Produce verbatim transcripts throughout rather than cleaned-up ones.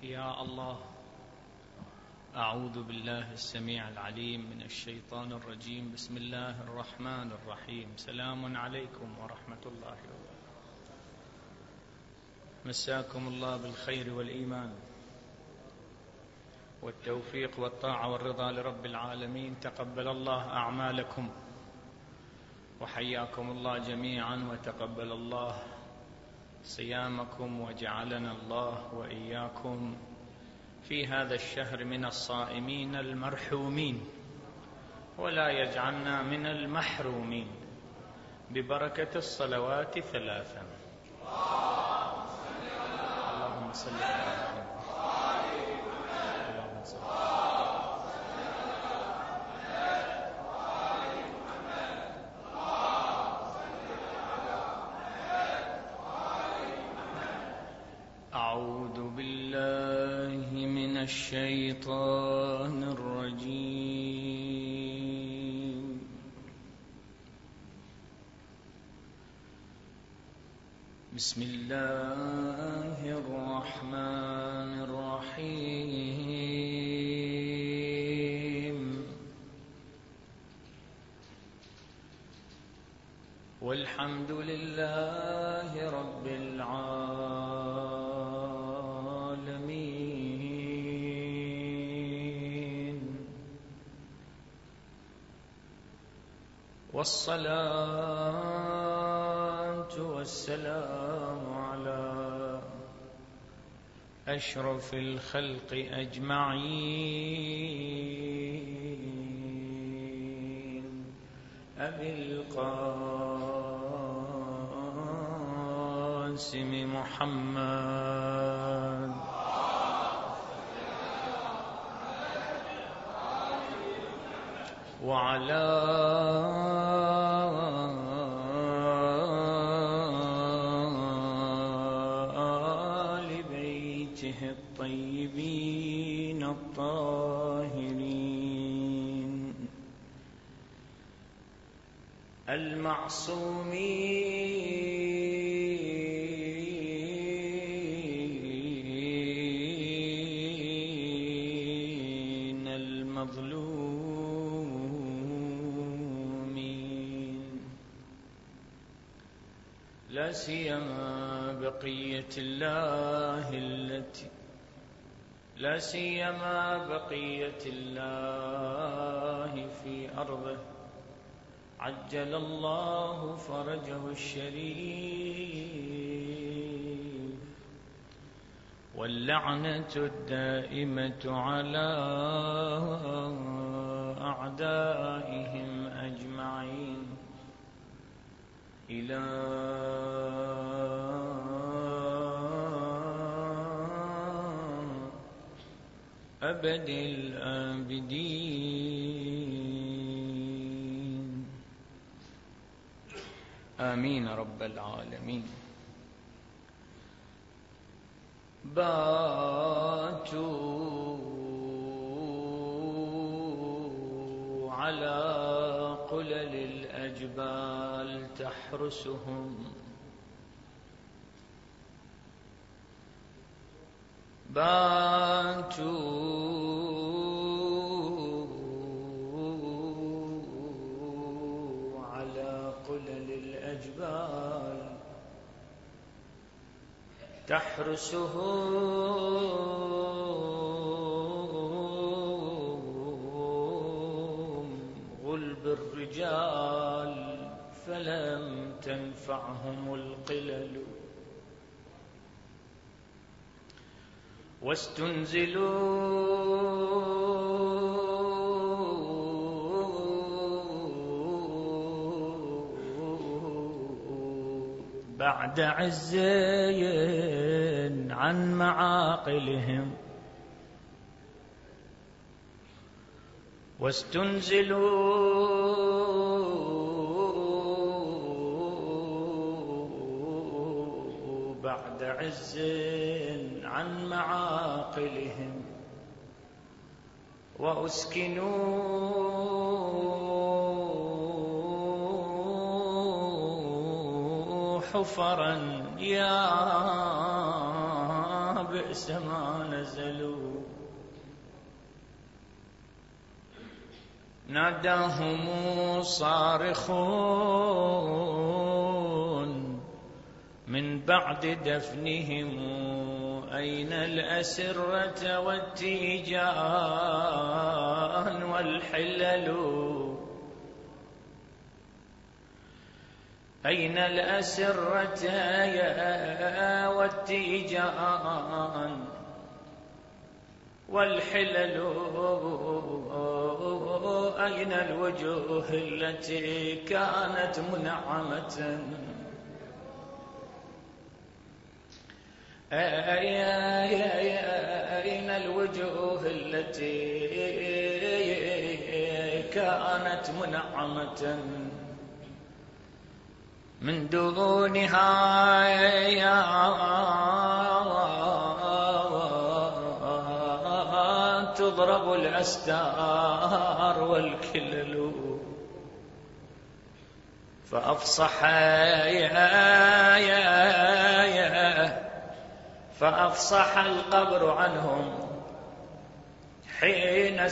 يا الله. أعوذ بالله السميع العليم من الشيطان الرجيم. بسم الله الرحمن الرحيم. سلام عليكم ورحمة الله وبركاته. مساكم الله بالخير والإيمان والتوفيق والطاعة والرضا لرب العالمين. تقبل الله أعمالكم وحياكم الله جميعا، وتقبل الله صيامكم، وجعلنا الله وإياكم في هذا الشهر من الصائمين المرحومين، ولا يجعلنا من المحرومين، ببركة الصلوات ثلاثا. اللهم صل على محمد. اللهم صل أعوذ بالله من الشيطان الرجيم. بسم الله الرحمن الرحيم. والحمد لله رب العالمين، والصلاة والسلام على أشرف الخلق أجمعين، أبي القاسم محمد وعلى آل بيته الطيبين الطاهرين المعصومين المظلومين، لا سيما بقية الله التي لا سيما بقية الله في أرضه، عجل الله فرجه الشريف، واللعنة الدائمة على أعدائهم أجمعين إلى أبد الآبدين، آمين رب العالمين. باتوا على قلل الأجبال تحرسهم، باتوا على قلل الأجبال تحرسهم غلب الرجال، فلم تنفعهم القلل، واستنزلوا بعد عز عن معاقلهم، واستنزلوا بعد عز عن معاقلهم، وأسكنوا حفرا يا السماء نزلوا ناداهم صارخون من بعد دفنهم أين الأسرة والتيجان والحلل أين الأسرة والتيجان والحلل أين الوجوه التي كانت منعمة أين الوجوه التي كانت منعمة من دونها تضرب الأستار والكلل فأفصح فأفصح القبر عنهم حين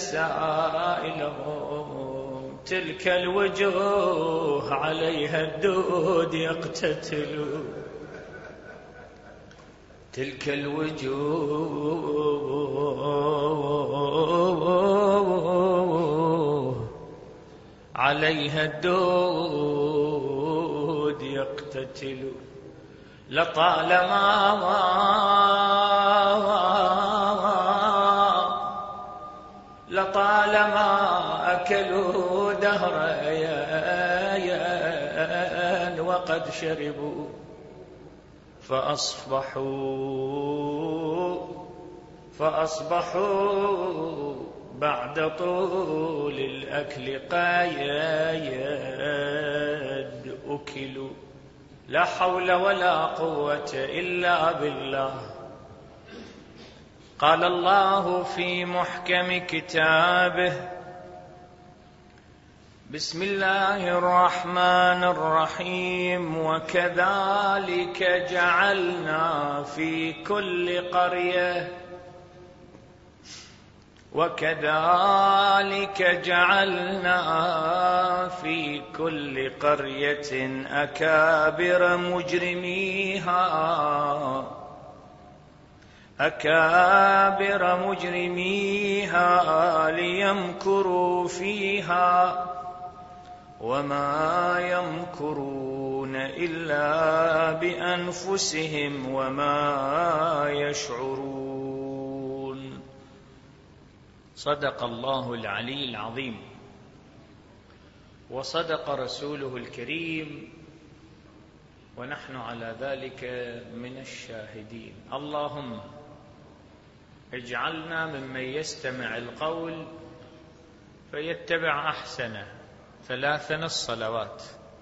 سائلهم تلك الوجوه عليها الدود يقتتل تلك الوجوه عليها الدود يقتتل لطالما لطالما أكلوا دهرا وقد شربوا فأصبحوا فأصبحوا بعد طول الأكل قايد أكلوا لا حول ولا قوة إلا بالله. قال الله في محكم كتابه بسم الله الرحمن الرحيم وكذلك جعلنا في كل قرية وكذلك جعلنا في كل قرية أكابر مجرميها أكابر مجرميها ليمكروا فيها وما يمكرون إلا بأنفسهم وما يشعرون. صدق الله العلي العظيم وصدق رسوله الكريم ونحن على ذلك من الشاهدين. اللهم اجعلنا ممن يستمع القول فيتبع أحسنه. ثلاثا الصلوات.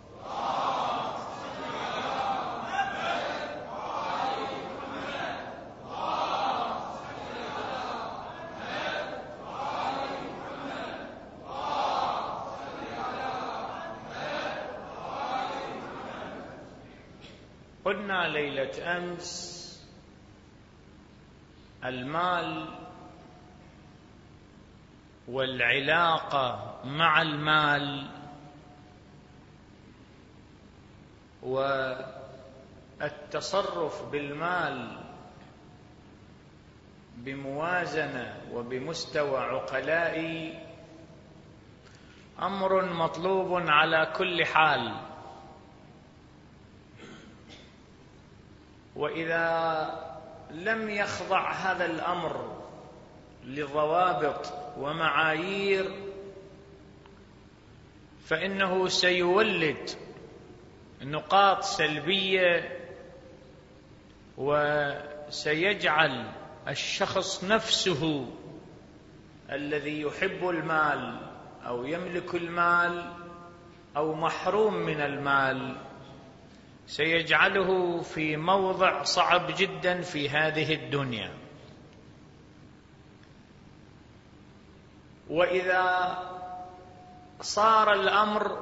قلنا ليلة أمس المال والعلاقة مع المال والتصرف بالمال بموازنة وبمستوى عقلائي أمر مطلوب على كل حال، وإذا لم يخضع هذا الأمر لضوابط ومعايير فإنه سيولد نقاط سلبية وسيجعل الشخص نفسه الذي يحب المال أو يملك المال أو محروم من المال سيجعله في موضع صعب جدا في هذه الدنيا. وإذا صار الأمر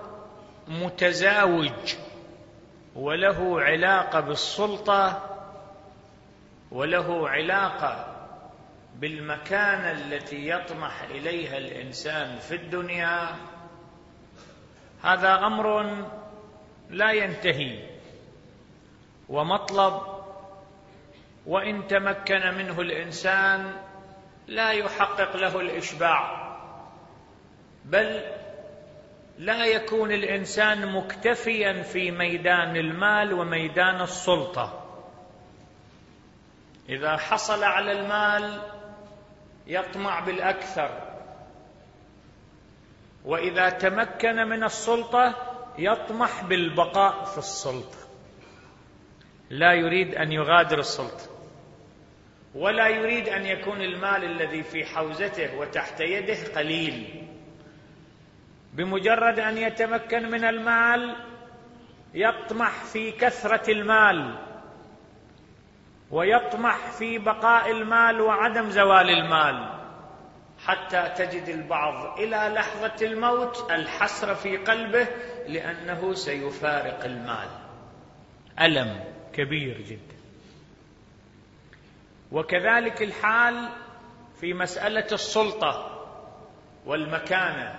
متزاوج وله علاقة بالسلطة وله علاقة بالمكانة التي يطمح إليها الإنسان في الدنيا، هذا أمر لا ينتهي، ومطلب وإن تمكن منه الإنسان لا يحقق له الإشباع، بل لا يكون الإنسان مكتفيا في ميدان المال وميدان السلطة. إذا حصل على المال يطمع بالأكثر، وإذا تمكن من السلطة يطمح بالبقاء في السلطة، لا يريد أن يغادر السلطة، ولا يريد أن يكون المال الذي في حوزته وتحت يده قليل. بمجرد أن يتمكن من المال يطمح في كثرة المال، ويطمح في بقاء المال وعدم زوال المال، حتى تجد البعض إلى لحظة الموت الحسرة في قلبه لأنه سيفارق المال، ألم كبير جدا. وكذلك الحال في مسألة السلطة والمكانة.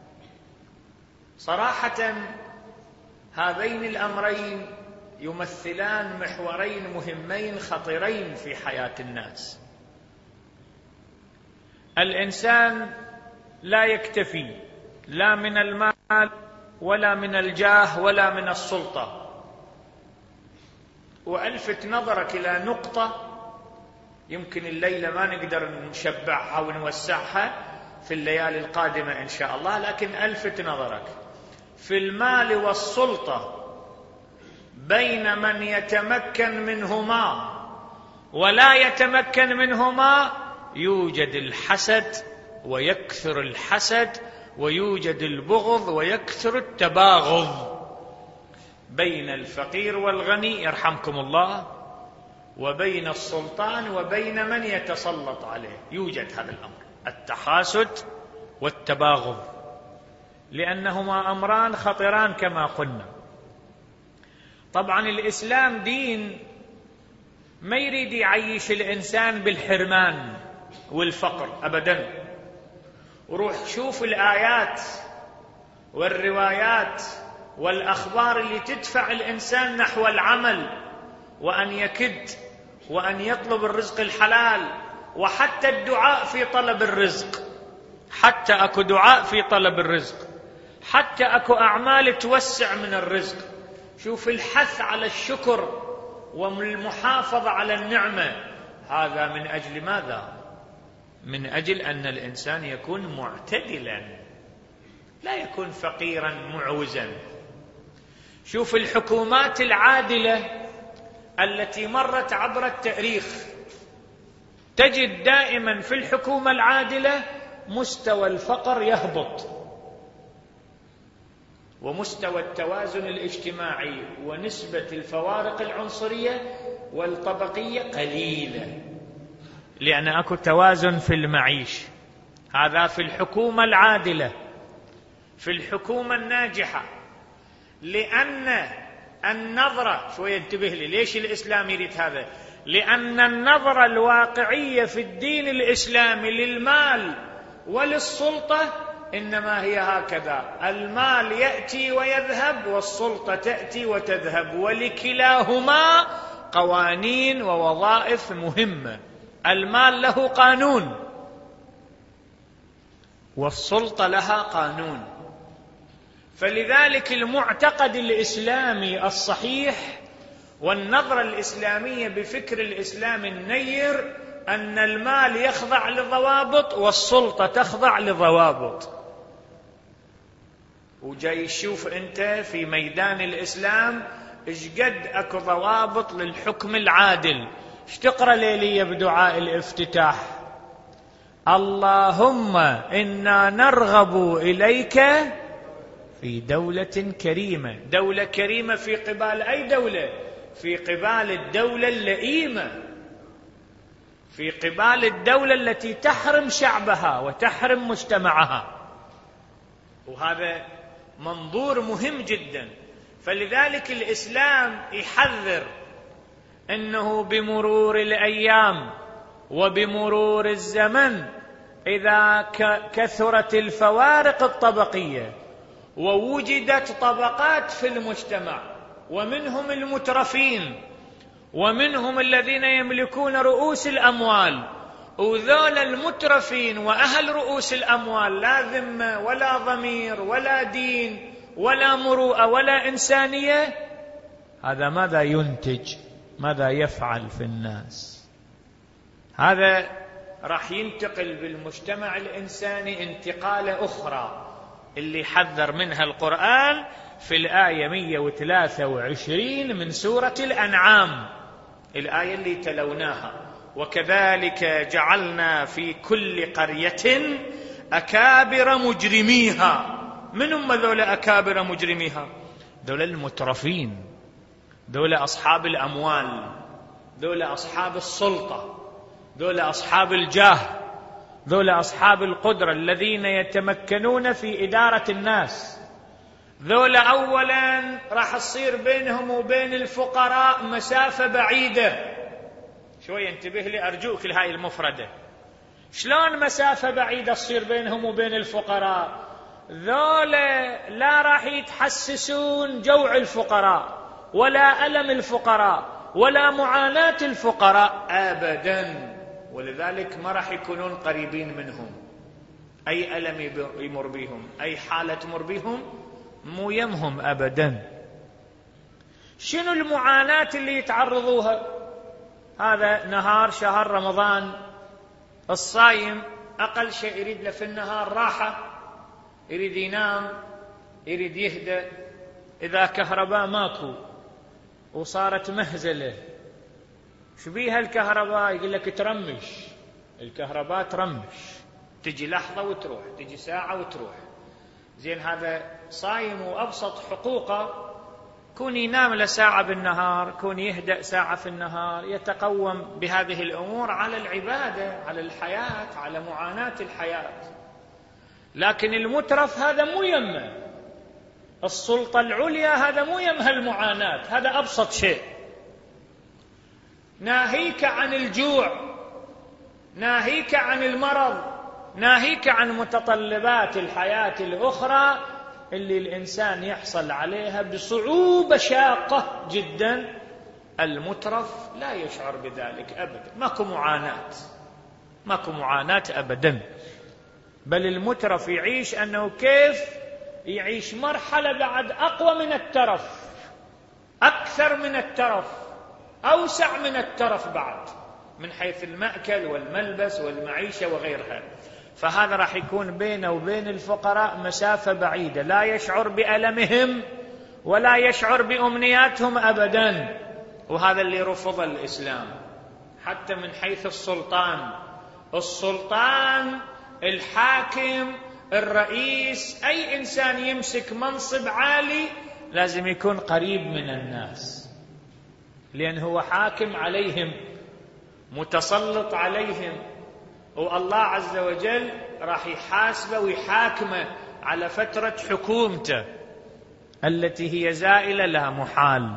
صراحة هذين الأمرين يمثلان محورين مهمين خطيرين في حياة الناس. الإنسان لا يكتفي لا من المال ولا من الجاه ولا من السلطة. وألفت نظرك إلى نقطة يمكن الليلة ما نقدر نشبعها ونوسعها في الليالي القادمة إن شاء الله، لكن ألفت نظرك في المال والسلطة بين من يتمكن منهما ولا يتمكن منهما يوجد الحسد ويكثر الحسد، ويوجد البغض ويكثر التباغض بين الفقير والغني يرحمكم الله، وبين السلطان وبين من يتسلط عليه يوجد هذا الأمر، التحاسد والتباغض، لأنهما أمران خطيران كما قلنا. طبعا الإسلام دين ما يريد يعيش الإنسان بالحرمان والفقر أبدا. وروح شوف الآيات والروايات والأخبار اللي تدفع الإنسان نحو العمل وأن يكد وأن يطلب الرزق الحلال، وحتى الدعاء في طلب الرزق، حتى أكو دعاء في طلب الرزق، حتى أكو أعمال توسع من الرزق. شوف الحث على الشكر والمحافظة على النعمة، هذا من أجل ماذا؟ من أجل أن الإنسان يكون معتدلا، لا يكون فقيرا معوزا. شوف الحكومات العادلة التي مرت عبر التاريخ، تجد دائما في الحكومة العادلة مستوى الفقر يهبط، ومستوى التوازن الاجتماعي ونسبة الفوارق العنصرية والطبقية قليلة، لأن أكو توازن في المعيش. هذا في الحكومة العادلة. في الحكومة الناجحة، لأن النظرة، شوية انتبه لي ليش الإسلام يريد هذا، لأن النظرة الواقعية في الدين الإسلامي للمال وللسلطة إنما هي هكذا: المال يأتي ويذهب والسلطة تأتي وتذهب، ولكلاهما قوانين ووظائف مهمة. المال له قانون والسلطة لها قانون. فلذلك المعتقد الإسلامي الصحيح والنظرة الإسلامية بفكر الإسلام النير أن المال يخضع لضوابط والسلطة تخضع لضوابط. وجاي شوف أنت في ميدان الإسلام إيش قد أكو ضوابط للحكم العادل. إيش تقرأ ليلية بدعاء الافتتاح؟ اللهم إنا نرغب إليك في دولة كريمة. دولة كريمة في قبال أي دولة؟ في قبال الدولة اللئيمة، في قبال الدولة التي تحرم شعبها وتحرم مجتمعها. وهذا منظور مهم جدا. فلذلك الإسلام يحذر إنه بمرور الأيام وبمرور الزمن إذا كثرت الفوارق الطبقية ووجدت طبقات في المجتمع، ومنهم المترفين ومنهم الذين يملكون رؤوس الأموال، وذول المترفين وأهل رؤوس الأموال لا ذمة ولا ضمير ولا دين ولا مروءة ولا إنسانية، هذا ماذا ينتج؟ ماذا يفعل في الناس؟ هذا راح ينتقل بالمجتمع الإنساني انتقالة أخرى اللي حذر منها القرآن في الآية مئة وثلاثة وعشرين من سورة الأنعام، الآية اللي تلوناها: وكذلك جعلنا في كل قرية أكابر مجرميها. من هم ذول أكابر مجرميها؟ ذول المترفين، ذول أصحاب الأموال، ذول أصحاب السلطة، ذول أصحاب الجاه، ذول أصحاب القدرة الذين يتمكنون في إدارة الناس. ذول أولا راح تصير بينهم وبين الفقراء مسافة بعيدة. شوية انتبه لي أرجوك لهاي المفردة. شلون مسافة بعيدة تصير بينهم وبين الفقراء؟ ذول لا راح يتحسسون جوع الفقراء ولا ألم الفقراء ولا معاناة الفقراء أبدا، ولذلك ما راح يكونون قريبين منهم. أي ألم يمر بهم، أي حالة تمر بهم، مو يمهم أبدا. شنو المعاناة اللي يتعرضوها؟ هذا نهار شهر رمضان، الصايم أقل شيء يريد له في النهار راحة، يريد ينام، يريد يهدأ. إذا كهرباء ماكو وصارت مهزلة، شبيها الكهرباء؟ يقول لك ترمش، الكهرباء ترمش، تجي لحظة وتروح، تجي ساعة وتروح. زين هذا صايم وأبسط حقوقه كون ينام لساعة بالنهار، كون يهدأ ساعة في النهار، يتقوم بهذه الأمور على العبادة، على الحياة، على معاناة الحياة. لكن المترف هذا مو يمه، السلطة العليا هذا مو يمها المعاناة، هذا أبسط شيء. ناهيك عن الجوع، ناهيك عن المرض، ناهيك عن متطلبات الحياة الأخرى اللي الإنسان يحصل عليها بصعوبة شاقة جدا. المترف لا يشعر بذلك أبدا، ماكو معاناة، ماكو معاناة أبدا. بل المترف يعيش أنه كيف يعيش مرحلة بعد أقوى من الترف، أكثر من الترف، أوسع من الترف بعد، من حيث المأكل والملبس والمعيشة وغيرها. فهذا راح يكون بينه وبين الفقراء مسافة بعيدة، لا يشعر بألمهم ولا يشعر بأمنياتهم أبدا. وهذا اللي رفض الإسلام. حتى من حيث السلطان، السلطان، الحاكم، الرئيس، أي إنسان يمسك منصب عالي لازم يكون قريب من الناس، لأن هو حاكم عليهم، متسلط عليهم، والله عز وجل راح يحاسبه ويحاكمه على فترة حكومته التي هي زائلة لا محال.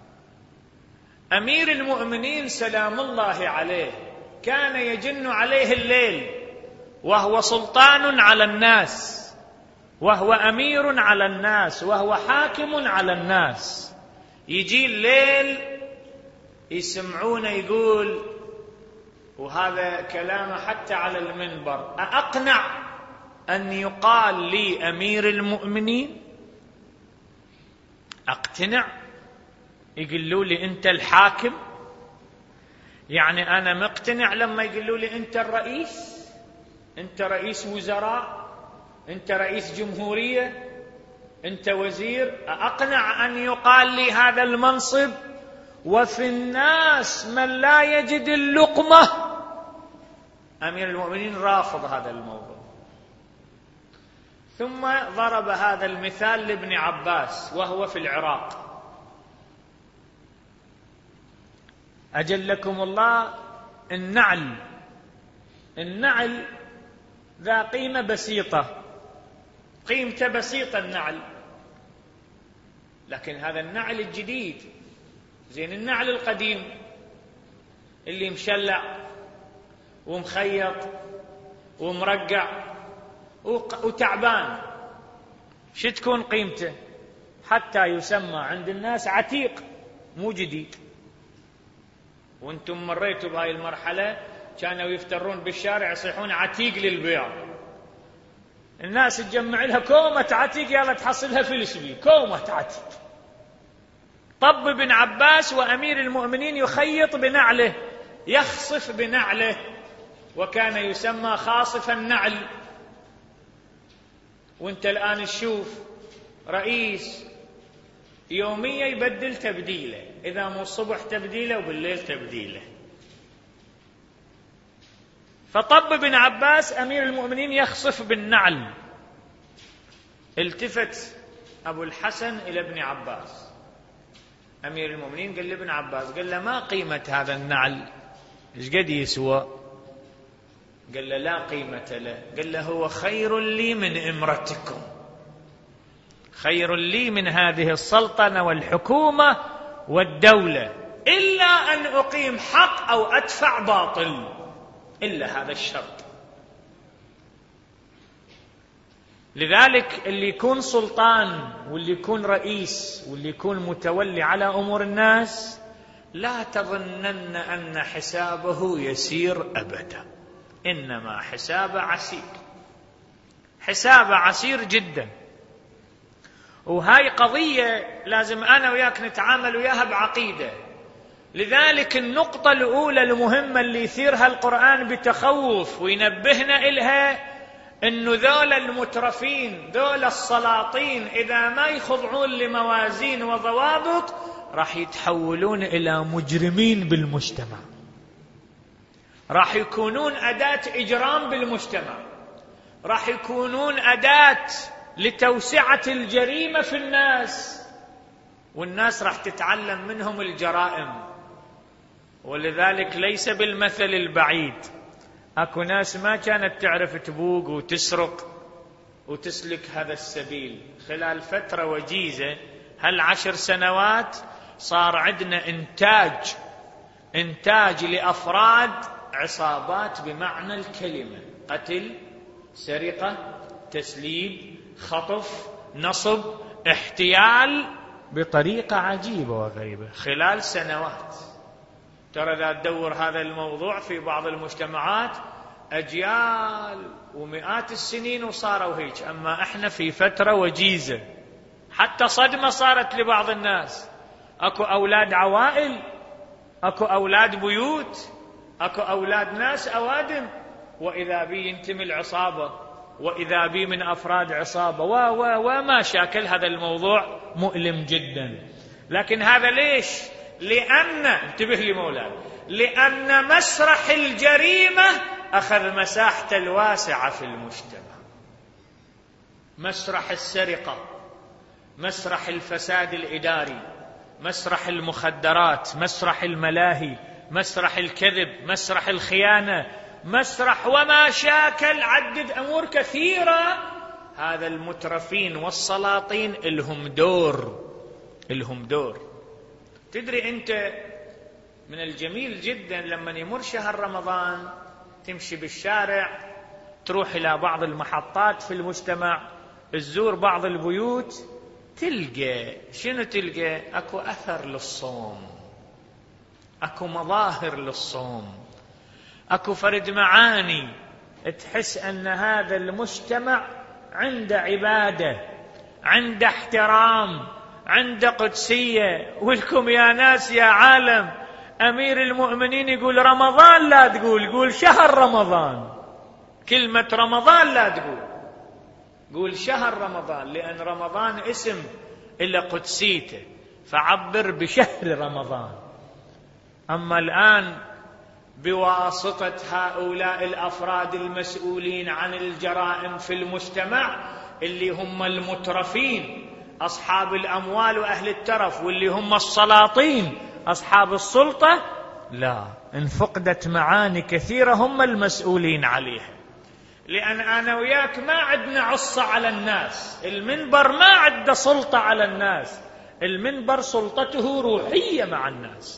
أمير المؤمنين سلام الله عليه كان يجن عليه الليل وهو سلطان على الناس، وهو أمير على الناس، وهو حاكم على الناس. يجي الليل يسمعونه يقول، وهذا كلامه حتى على المنبر: أأقنع أن يقال لي أمير المؤمنين؟ أقتنع يقولوا لي أنت الحاكم؟ يعني أنا مقتنع لما يقولوا لي أنت الرئيس، أنت رئيس وزراء، أنت رئيس جمهورية، أنت وزير. أقنع أن يقال لي هذا المنصب وفي الناس من لا يجد اللقمة؟ أمير المؤمنين رافض هذا الموضوع. ثم ضرب هذا المثال لابن عباس وهو في العراق. أجلكم الله، النعل النعل ذا قيمة بسيطة، قيمته بسيطة النعل، لكن هذا النعل الجديد. زين النعل القديم اللي مشلع ومخيط ومرقع وتعبان، شو تكون قيمته؟ حتى يسمى عند الناس عتيق، مو جديد. وانتم مريتوا بهاي المرحلة، كانوا يفترون بالشارع يصيحون عتيق للبيع، الناس تجمع لها كومة عتيق، يلا تحصلها فلس بيه، كومة عتيق. طب بن عباس وأمير المؤمنين يخيط بنعله، يخصف بنعله، وكان يسمى خاصف النعل. وانت الآن تشوف رئيس يوميا يبدل تبديله، إذا مو الصبح تبديله وبالليل تبديله. فطب بن عباس أمير المؤمنين يخصف بالنعل. التفت أبو الحسن إلى ابن عباس أمير المؤمنين، قال لابن عباس، قال له ما قيمة هذا النعل؟ إيش قد يسوى؟ قال له لا قيمة له. قال له هو خير لي من إمرتكم، خير لي من هذه السلطنة والحكومة والدولة، إلا أن أقيم حق أو أدفع باطل، إلا هذا الشرط. لذلك اللي يكون سلطان واللي يكون رئيس واللي يكون متولي على أمور الناس، لا تظنن أن حسابه يسير أبدا، إنما حسابه عسير، حسابه عسير جدا. وهاي قضية لازم أنا وياك نتعامل وياها بعقيدة. لذلك النقطة الأولى المهمة اللي يثيرها القرآن بتخوف وينبهنا إلها، إنه ذول المترفين، ذول السلاطين، إذا ما يخضعون لموازين وضوابط راح يتحولون إلى مجرمين بالمجتمع، راح يكونون أداة إجرام بالمجتمع، راح يكونون أداة لتوسعة الجريمة في الناس، والناس راح تتعلم منهم الجرائم. ولذلك ليس بالمثل البعيد، اكو ناس ما كانت تعرف تبوق وتسرق وتسلك هذا السبيل، خلال فترة وجيزة هالعشر سنوات صار عندنا انتاج انتاج لأفراد عصابات بمعنى الكلمة، قتل، سرقة، تسليب، خطف، نصب، احتيال، بطريقة عجيبة وغريبة خلال سنوات. ترى إذا تدور هذا الموضوع في بعض المجتمعات أجيال ومئات السنين وصاروا هيك، أما إحنا في فترة وجيزة، حتى صدمة صارت لبعض الناس. أكو أولاد عوائل، أكو أولاد بيوت، أكو أولاد ناس أوادم، وإذا بي ينتمي العصابة، وإذا بي من أفراد عصابة، و و وما شاكل. هذا الموضوع مؤلم جدا. لكن هذا ليش؟ لأن، انتبه لي مولاي، لأن مسرح الجريمة أخذ مساحته الواسعة في المجتمع. مسرح السرقة، مسرح الفساد الإداري، مسرح المخدرات، مسرح الملاهي، مسرح الكذب، مسرح الخيانة، مسرح وما شاكل، عدد أمور كثيرة. هذا المترفين والسلاطين لهم دور، لهم دور. تدري أنت من الجميل جدا لما يمر شهر رمضان تمشي بالشارع، تروح إلى بعض المحطات في المجتمع، تزور بعض البيوت، تلقى شنو؟ تلقى أكو أثر للصوم، أكو مظاهر للصوم، أكو فرد معاني تحس أن هذا المجتمع عنده عبادة، عنده احترام، عنده قدسية. ولكم يا ناس يا عالم، أمير المؤمنين يقول رمضان لا تقول، قول شهر رمضان. كلمة رمضان لا تقول، قول شهر رمضان، لأن رمضان اسم إلى قدسيته، فعبر بشهر رمضان. أما الآن بواسطة هؤلاء الأفراد المسؤولين عن الجرائم في المجتمع، اللي هم المترفين أصحاب الأموال وأهل الترف، واللي هم السلاطين أصحاب السلطة، لا، انفقدت معاني كثيرة هم المسؤولين عليها. لأن أنا وياك ما عندنا عصة على الناس، المنبر ما عنده سلطة على الناس، المنبر سلطته روحية مع الناس.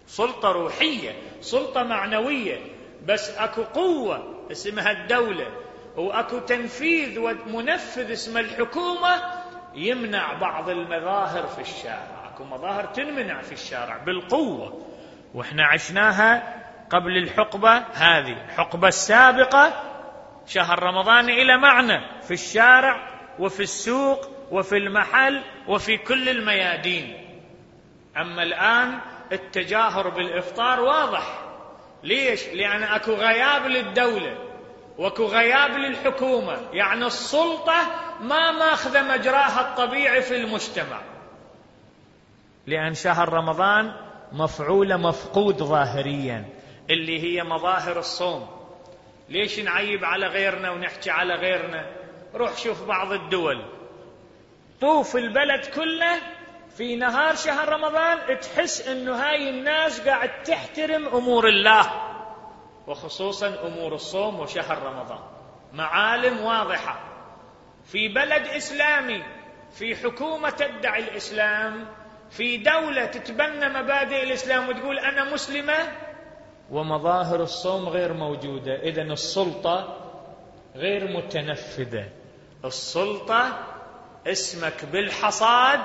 سلطة روحية، سلطة معنوية، بس أكو قوة اسمها الدولة، وأكو تنفيذ ومنفذ اسمه الحكومة يمنع بعض المظاهر في الشارع. أكو مظاهر تنمنع في الشارع بالقوة، وإحنا عشناها قبل الحقبة هذه. الحقبة السابقة شهر رمضان إلى معنى في الشارع وفي السوق وفي المحل وفي كل الميادين. أما الآن التجاهر بالإفطار واضح. ليش؟ لأن أكو غياب للدولة وأكو غياب للحكومة، يعني السلطة ما ماخذ مجراها الطبيعي في المجتمع، لأن شهر رمضان مفعول مفقود ظاهريا، اللي هي مظاهر الصوم. ليش نعيب على غيرنا ونحكي على غيرنا؟ روح شوف بعض الدول، طوف البلد كله في نهار شهر رمضان تحس انه هاي الناس قاعد تحترم امور الله، وخصوصا امور الصوم وشهر رمضان. معالم واضحة في بلد اسلامي، في حكومة تدعي الاسلام، في دولة تتبنى مبادئ الاسلام وتقول انا مسلمة، ومظاهر الصوم غير موجودة. اذن السلطة غير متنفذة. السلطة اسمك بالحصاد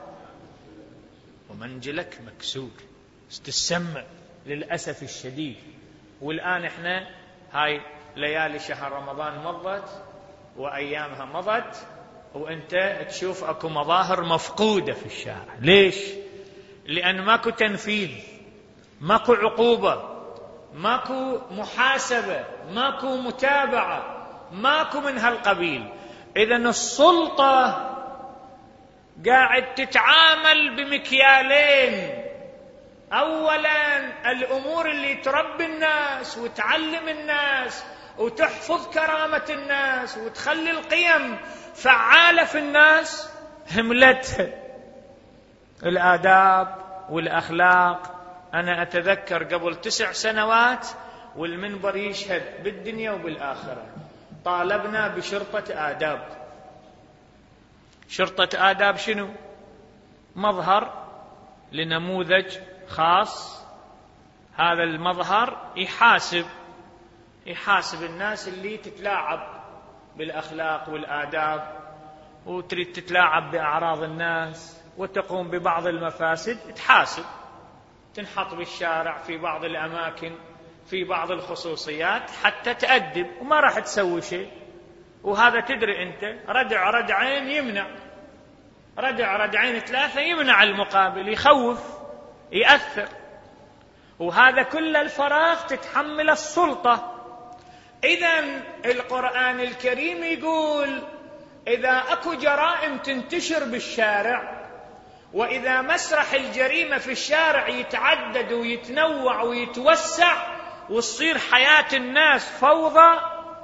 ومنجلك مكسور، تسمع للأسف الشديد. والآن احنا هاي ليالي شهر رمضان مضت وأيامها مضت، وانت تشوف اكو مظاهر مفقودة في الشارع. ليش؟ لأن ماكو تنفيذ، ماكو عقوبة، ماكو محاسبة، ماكو متابعة، ماكو من هالقبيل. إذن السلطة قاعد تتعامل بمكيالين. أولا الأمور اللي تربي الناس وتعلم الناس وتحفظ كرامة الناس وتخلي القيم فعالة في الناس، هملتها الآداب والأخلاق. أنا أتذكر قبل تسع سنوات والمنبر يشهد بالدنيا وبالآخرة، طالبنا بشرطة آداب. شرطة آداب شنو؟ مظهر لنموذج خاص، هذا المظهر يحاسب يحاسب الناس اللي تتلاعب بالأخلاق والآداب وتريد تتلاعب بأعراض الناس وتقوم ببعض المفاسد، تحاسب، تنحط بالشارع في بعض الأماكن في بعض الخصوصيات حتى تأدب، وما راح تسوي شيء. وهذا تدري أنت ردع ردعين يمنع، ردع ردعين ثلاثة يمنع المقابل، يخوف، يأثر. وهذا كل الفراغ تتحمل السلطة. إذن القرآن الكريم يقول إذا أكو جرائم تنتشر بالشارع، وإذا مسرح الجريمة في الشارع يتعدد ويتنوع ويتوسع وتصير حياة الناس فوضى،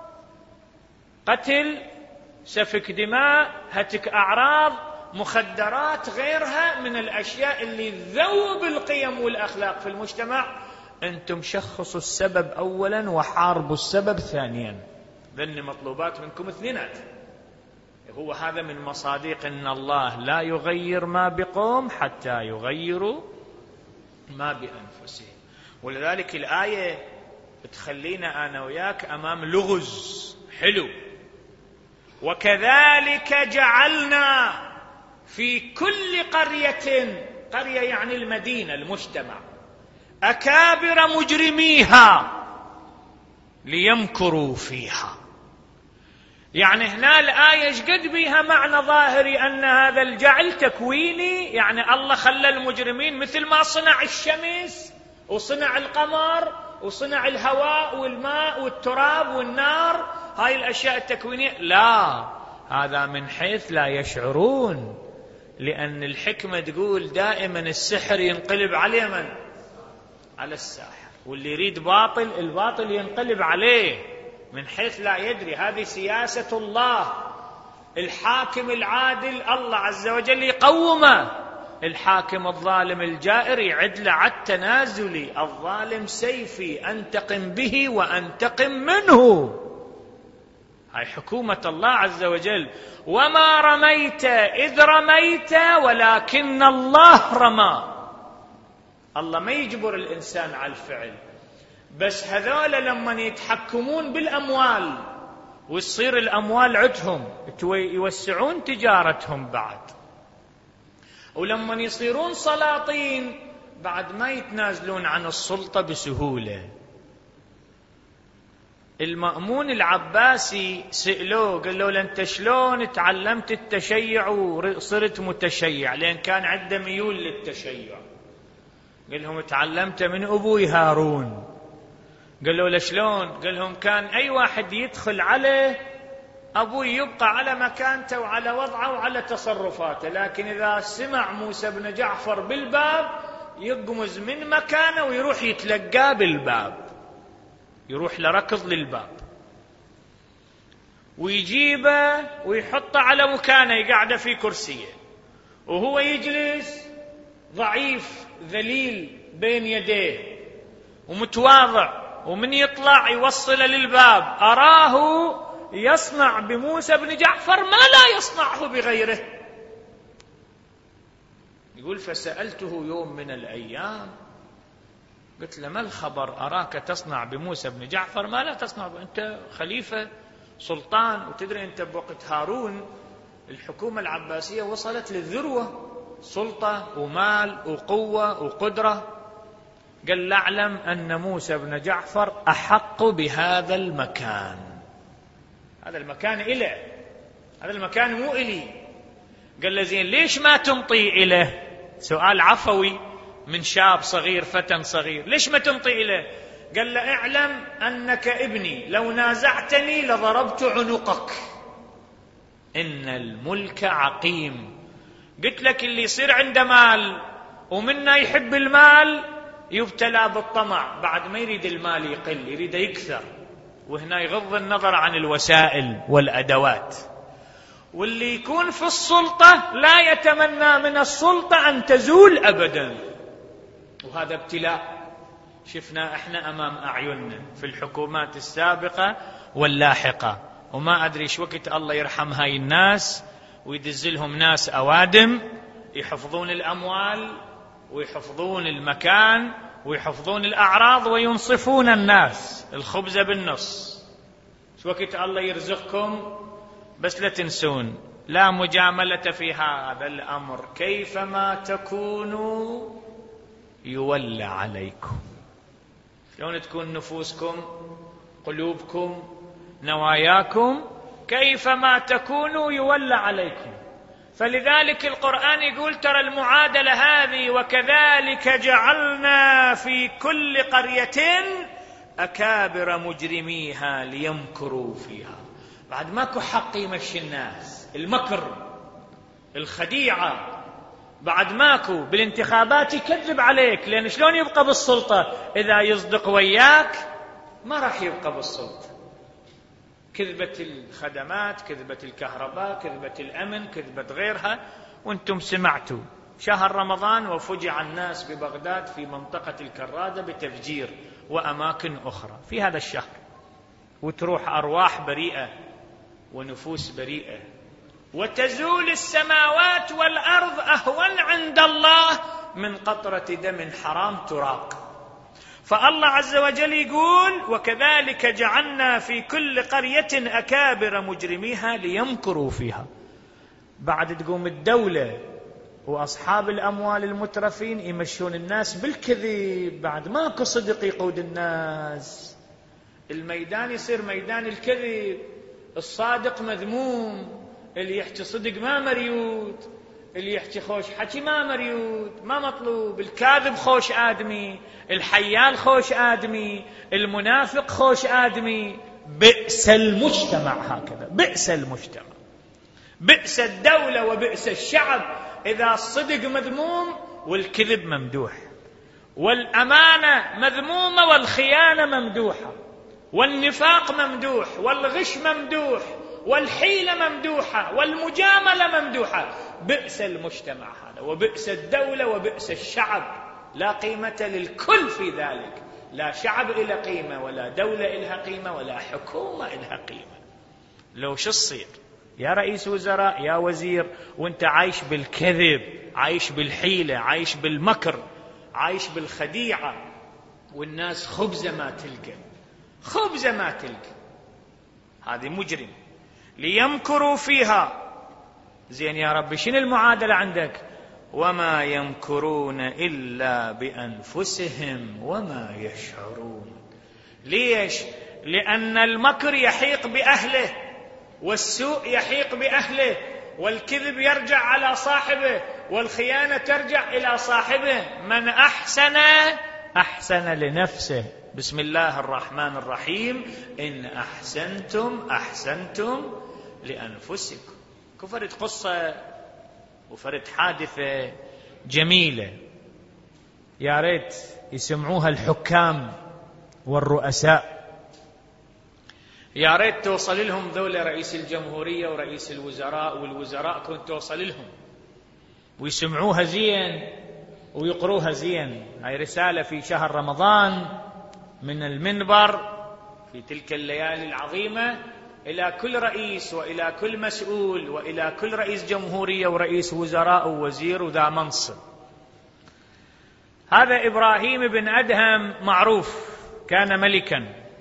قتل، سفك دماء، هتك أعراض، مخدرات، غيرها من الأشياء اللي تذوب القيم والأخلاق في المجتمع، أنتم شخصوا السبب أولا وحاربوا السبب ثانيا. ذن مطلوبات منكم اثنينات. هو هذا من مصادق أن الله لا يغير ما بقوم حتى يغيروا ما بأنفسهم. ولذلك الآية بتخلينا أنا وياك أمام لغز حلو. وكذلك جعلنا في كل قرية، قرية يعني المدينة المجتمع، أكابر مجرميها ليمكروا فيها. يعني هنا الآية شقد بيها معنى ظاهري أن هذا الجعل تكويني، يعني الله خلى المجرمين مثل ما صنع الشمس وصنع القمر وصنع الهواء والماء والتراب والنار، هاي الأشياء التكوينية. لا، هذا من حيث لا يشعرون، لأن الحكمة تقول دائما السحر ينقلب على من؟ على الساحر، واللي يريد باطل الباطل ينقلب عليه من حيث لا يدري. هذه سياسة الله. الحاكم العادل الله عز وجل يقومه، الحاكم الظالم الجائر يعدل على التنازل. الظالم سيفي أنتقم به وأنتقم منه. هاي حكومة الله عز وجل. وما رميت إذ رميت ولكن الله رمى. الله ما يجبر الإنسان على الفعل، بس هذول لما يتحكمون بالأموال ويصير الأموال عندهم يوسعون تجارتهم بعد، ولما يصيرون سلاطين بعد ما يتنازلون عن السلطة بسهولة. المأمون العباسي سألوه قال له أنت شلون تعلمت التشيع وصرت متشيع؟ لأن كان عنده ميول للتشيع. قال لهم تعلمت من أبوي هارون. قال له لشلون؟ قال لهم كان أي واحد يدخل عليه أبوي يبقى على مكانته وعلى وضعه وعلى تصرفاته، لكن إذا سمع موسى بن جعفر بالباب يقمز من مكانه ويروح يتلقاه بالباب، يروح لركض للباب ويجيبه ويحطه على مكانه يقعده في كرسيه، وهو يجلس ضعيف ذليل بين يديه ومتواضع، ومن يطلع يوصله للباب. أراه يصنع بموسى بن جعفر ما لا يصنعه بغيره. يقول فسألته يوم من الأيام قلت له ما الخبر أراك تصنع بموسى بن جعفر ما لا تصنع، أنت خليفة سلطان، وتدري أنت بوقت هارون الحكومة العباسية وصلت للذروة، سلطة ومال وقوة وقدرة. قال أعلم أن موسى بن جعفر أحق بهذا المكان، هذا المكان إله، هذا المكان مو إلي. قال له زين ليش ما تنطي إله؟ سؤال عفوي من شاب صغير، فتى صغير، ليش ما تنطي إله؟ قال له اعلم أنك ابني، لو نازعتني لضربت عنقك، إن الملك عقيم. قلت لك اللي يصير عنده مال ومنا يحب المال يبتلى بالطمع، بعد ما يريد المال يقل، يريد يكثر، وهنا يغض النظر عن الوسائل والأدوات. واللي يكون في السلطة لا يتمنى من السلطة أن تزول أبدا، وهذا ابتلاء شفنا احنا أمام أعيننا في الحكومات السابقة واللاحقة. وما أدري شو وقت الله يرحم هاي الناس ويدزلهم ناس أوادم يحفظون الأموال ويحفظون المكان ويحفظون الأعراض وينصفون الناس الخبز بالنص. شو وقت الله يرزقكم، بس لا تنسون لا مجاملة في هذا الأمر، كيفما تكونوا يولى عليكم. شلون تكون نفوسكم، قلوبكم، نواياكم، كيفما تكونوا يولى عليكم. فلذلك القرآن يقول ترى المعادلة هذه، وكذلك جعلنا في كل قرية أكابر مجرميها ليمكروا فيها. بعد ماكو حق يمشي الناس، المكر، الخديعة، بعد ماكو. بالانتخابات يكذب عليك، لأن شلون يبقى بالسلطة؟ إذا يصدق وياك ما راح يبقى بالسلطة. كذبة الخدمات، كذبة الكهرباء، كذبة الأمن، كذبة غيرها. وانتم سمعتوا شهر رمضان وفجع الناس ببغداد في منطقة الكرادة بتفجير وأماكن أخرى في هذا الشهر، وتروح أرواح بريئة ونفوس بريئة، وتزول السماوات والأرض أهون عند الله من قطرة دم حرام تراق. فالله عز وجل يقول وكذلك جعلنا في كل قرية أكابر مجرميها ليمكروا فيها. بعد تقوم الدولة وأصحاب الأموال المترفين يمشون الناس بالكذب، بعد ماكو صدق يقود الناس، الميدان يصير ميدان الكذب، الصادق مذموم، اللي يحكي صدق ما مريود، اللي يحكي خوش حكي ما مريود، ما مطلوب. الكاذب خوش آدمي، الحيال خوش آدمي، المنافق خوش آدمي. بئس المجتمع هكذا، بئس المجتمع، بئس الدولة وبئس الشعب إذا الصدق مذموم والكذب ممدوح، والأمانة مذمومة والخيانة ممدوحة، والنفاق ممدوح، والغش ممدوح، والحيلة ممدوحة، والمجاملة ممدوحة. بئس المجتمع هذا، وبئس الدولة وبئس الشعب. لا قيمة للكل في ذلك، لا شعب إلى قيمة، ولا دولة إلها قيمة، ولا حكومة إلها قيمة. لو شو الصير يا رئيس وزراء يا وزير وانت عايش بالكذب، عايش بالحيلة، عايش بالمكر، عايش بالخديعة، والناس خبزة ما تلقى، خبزة ما تلقى. هذه مجرم. ليمكروا فيها. زين يا رب شنو المعادلة عندك؟ وما يمكرون إلا بأنفسهم وما يشعرون. ليش؟ لأن المكر يحيق بأهله، والسوء يحيق بأهله، والكذب يرجع على صاحبه، والخيانة ترجع إلى صاحبه. من أحسن أحسن لنفسه. بسم الله الرحمن الرحيم. إن أحسنتم أحسنتم لأنفسكم. كفرت قصة وفرت حادثة جميلة، يا ريت يسمعوها الحكام والرؤساء، يا ريت توصل لهم ذولا رئيس الجمهورية ورئيس الوزراء والوزراء كنت توصل لهم ويسمعوها زين ويقروها زين. هاي رسالة في شهر رمضان من المنبر في تلك الليالي العظيمة إلى كل رئيس وإلى كل مسؤول وإلى كل رئيس جمهورية ورئيس وزراء ووزير وذا منصب. هذا إبراهيم بن أدهم معروف، كان ملكا،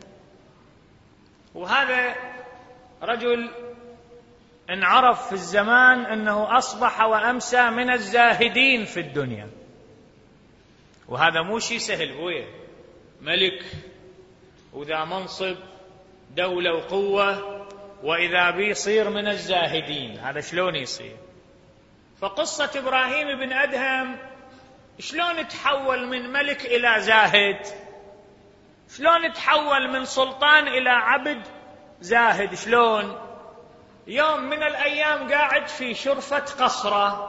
وهذا رجل انعرف في الزمان أنه أصبح وأمسى من الزاهدين في الدنيا، وهذا مو شيء سهل. هو ملك وذا منصب دولة وقوة، وإذا بي يصير من الزاهدين، هذا شلون يصير؟ فقصة إبراهيم بن أدهم شلون تحول من ملك إلى زاهد، شلون تحول من سلطان إلى عبد زاهد. شلون؟ يوم من الأيام قاعد في شرفة قصره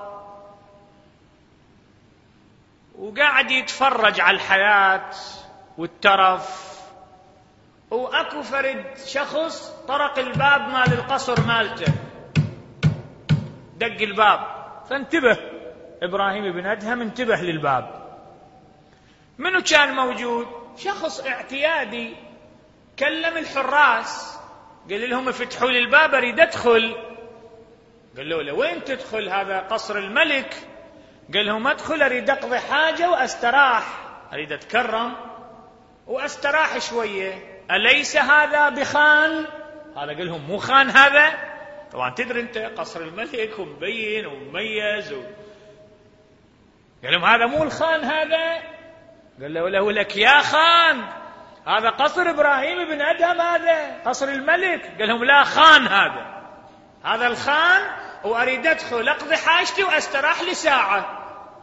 وقاعد يتفرج على الحياة والترف، وأكو فرد شخص طرق الباب مال القصر مالته، دق الباب، فانتبه إبراهيم بن أدهم، انتبه للباب. منو كان موجود؟ شخص اعتيادي. كلم الحراس قال لهم افتحوا لي الباب اريد ادخل. قالوا له وين تدخل؟ هذا قصر الملك. قال لهم ادخل اريد اقضي حاجة واستراح، اريد اتكرم واستراح شوية. أليس هذا بخان؟ هذا قال لهم مو خان هذا. طبعا تدري انت قصر الملك ومبين ومميز و... قال لهم هذا مو الخان هذا. قال له له لك يا خان، هذا قصر إبراهيم بن أدهم، هذا قصر الملك. قال لهم لا خان هذا، هذا الخان، وأريد أدخل أقضي حاجتي وأستراح لساعة.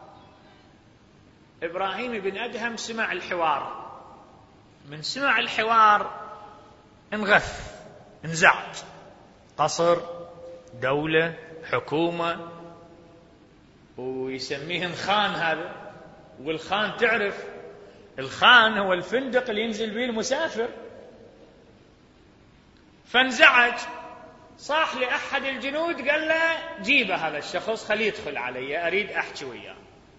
إبراهيم بن أدهم سمع الحوار، من سمع الحوار انغث انزعج. قصر، دولة، حكومة، ويسميهن خان هذا. والخان تعرف الخان هو الفندق اللي ينزل به المسافر. فانزعج، صاح لأحد الجنود قال له جيبه هذا الشخص خليه يدخل علي أريد أحكي وياه.